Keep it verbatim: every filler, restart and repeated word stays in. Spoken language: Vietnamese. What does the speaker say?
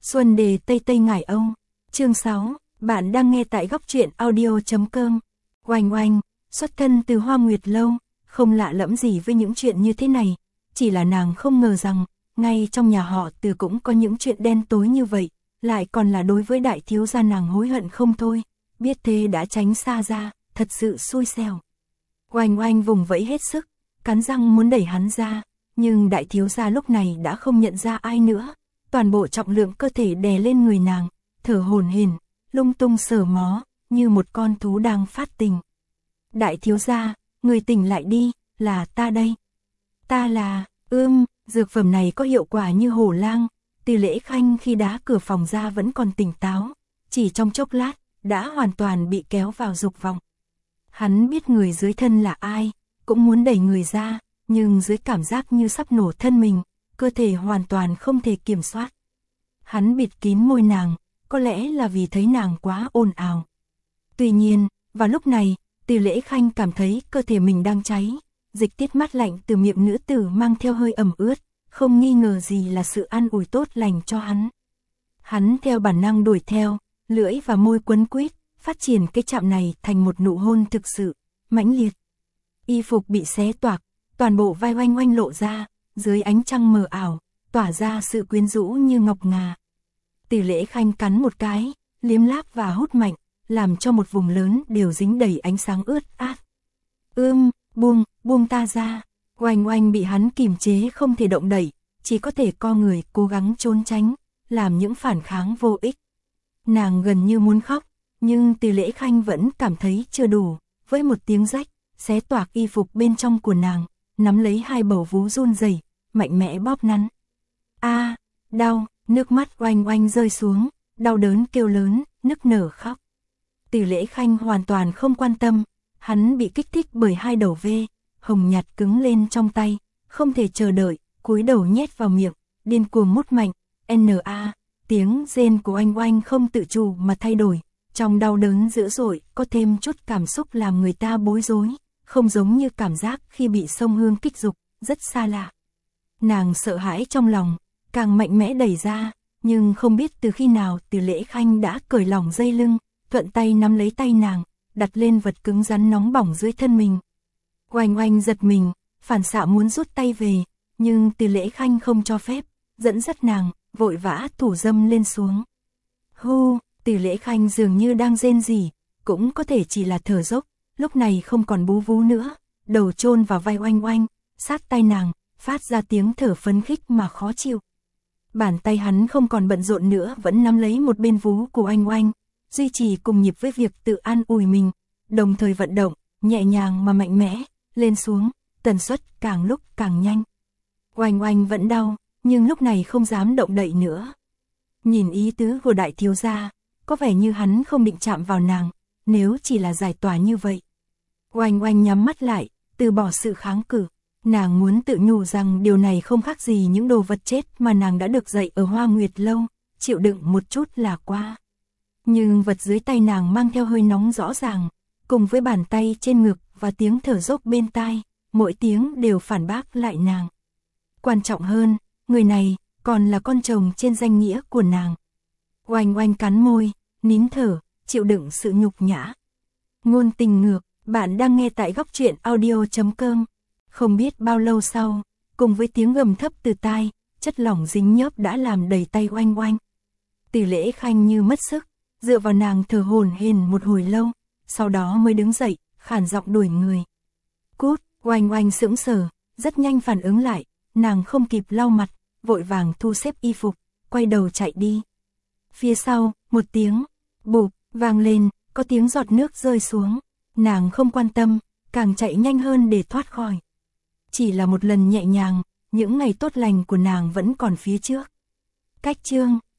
Xuân đề Tây Tây Ngải Âu. Chương sáu, bạn đang nghe tại góc truyện audio.com. Oanh oanh, xuất thân từ Hoa Nguyệt Lâu, không lạ lẫm gì với những chuyện như thế này, chỉ là nàng không ngờ rằng, ngay trong nhà họ Từ cũng có những chuyện đen tối như vậy, lại còn là đối với đại thiếu gia. Nàng hối hận không thôi, biết thế đã tránh xa ra, thật sự xui xẻo. Oanh oanh vùng vẫy hết sức, cắn răng muốn đẩy hắn ra, nhưng đại thiếu gia lúc này đã không nhận ra ai nữa, toàn bộ trọng lượng cơ thể đè lên người nàng, thở hổn hển, lung tung sờ mó, như một con thú đang phát tình. Đại thiếu gia, người tỉnh lại đi, là ta đây. Ta là, ưm, dược phẩm này có hiệu quả như hổ lang. Từ Lễ Khanh khi đá cửa phòng ra vẫn còn tỉnh táo, chỉ trong chốc lát, đã hoàn toàn bị kéo vào dục vọng. Hắn biết người dưới thân là ai, cũng muốn đẩy người ra, nhưng dưới cảm giác như sắp nổ thân mình, cơ thể hoàn toàn không thể kiểm soát. Hắn bịt kín môi nàng, có lẽ là vì thấy nàng quá ồn ào. Tuy nhiên, vào lúc này, Từ Lễ Khanh cảm thấy cơ thể mình đang cháy, dịch tiết mát lạnh từ miệng nữ tử mang theo hơi ẩm ướt, không nghi ngờ gì là sự an ủi tốt lành cho hắn. Hắn theo bản năng đuổi theo, lưỡi và môi quấn quýt, phát triển cái chạm này thành một nụ hôn thực sự, mãnh liệt. Y phục bị xé toạc, toàn bộ vai oanh oanh lộ ra, dưới ánh trăng mờ ảo, tỏa ra sự quyến rũ như ngọc ngà. Từ Lễ Khanh cắn một cái, liếm láp và hút mạnh, làm cho một vùng lớn đều dính đầy ánh sáng ướt át. Ưm, buông, buông ta ra. Oanh oanh bị hắn kìm chế không thể động đậy, chỉ có thể co người cố gắng trốn tránh, làm những phản kháng vô ích. Nàng gần như muốn khóc, nhưng Từ Lễ Khanh vẫn cảm thấy chưa đủ, với một tiếng rách, xé toạc y phục bên trong của nàng, nắm lấy hai bầu vú run rẩy, mạnh mẽ bóp nắn. A, đau, nước mắt oanh oanh rơi xuống, đau đớn kêu lớn, nức nở khóc. Từ Lễ Khanh hoàn toàn không quan tâm, hắn bị kích thích bởi hai đầu vê, hồng nhạt cứng lên trong tay, không thể chờ đợi, cúi đầu nhét vào miệng, điên cuồng mút mạnh, N.A. Tiếng rên của oanh oanh không tự chủ mà thay đổi, trong đau đớn dữ dội, có thêm chút cảm xúc làm người ta bối rối, không giống như cảm giác khi bị sông hương kích dục, rất xa lạ. Nàng sợ hãi trong lòng, càng mạnh mẽ đẩy ra, nhưng không biết từ khi nào Từ Lễ Khanh đã cởi lỏng dây lưng, thuận tay nắm lấy tay nàng, đặt lên vật cứng rắn nóng bỏng dưới thân mình. Oanh oanh giật mình, phản xạ muốn rút tay về, nhưng Từ Lễ Khanh không cho phép, dẫn dắt nàng, vội vã thủ dâm lên xuống. Hu, Từ Lễ Khanh dường như đang rên rỉ, cũng có thể chỉ là thở dốc, lúc này không còn bú vú nữa, đầu chôn vào vai oanh oanh, sát tay nàng, phát ra tiếng thở phấn khích mà khó chịu. Bàn tay hắn không còn bận rộn nữa, vẫn nắm lấy một bên vú của oanh oanh, duy trì cùng nhịp với việc tự an ủi mình, đồng thời vận động, nhẹ nhàng mà mạnh mẽ, lên xuống, tần suất càng lúc càng nhanh. Oanh oanh vẫn đau, nhưng lúc này không dám động đậy nữa. Nhìn ý tứ của đại thiếu gia, có vẻ như hắn không định chạm vào nàng, nếu chỉ là giải tỏa như vậy. Oanh oanh nhắm mắt lại, từ bỏ sự kháng cự, nàng muốn tự nhủ rằng điều này không khác gì những đồ vật chết mà nàng đã được dạy ở Hoa Nguyệt Lâu, chịu đựng một chút là qua. Nhưng vật dưới tay nàng mang theo hơi nóng rõ ràng, cùng với bàn tay trên ngực và tiếng thở dốc bên tai, mỗi tiếng đều phản bác lại nàng. Quan trọng hơn, người này còn là con chồng trên danh nghĩa của nàng. Oanh oanh cắn môi, nín thở, chịu đựng sự nhục nhã. Ngôn tình ngược, bạn đang nghe tại góc truyện audio.com. Không biết bao lâu sau, cùng với tiếng gầm thấp từ tai, chất lỏng dính nhớp đã làm đầy tay oanh oanh. Từ Lễ Khanh như mất sức, dựa vào nàng thở hổn hển một hồi lâu, sau đó mới đứng dậy, khản giọng đuổi người. Cút, oanh oanh sững sờ, rất nhanh phản ứng lại, nàng không kịp lau mặt, vội vàng thu xếp y phục, quay đầu chạy đi. Phía sau, một tiếng bụp vang lên, có tiếng giọt nước rơi xuống, nàng không quan tâm, càng chạy nhanh hơn để thoát khỏi. Chỉ là một lần nhẹ nhàng, những ngày tốt lành của nàng vẫn còn phía trước. Cách chương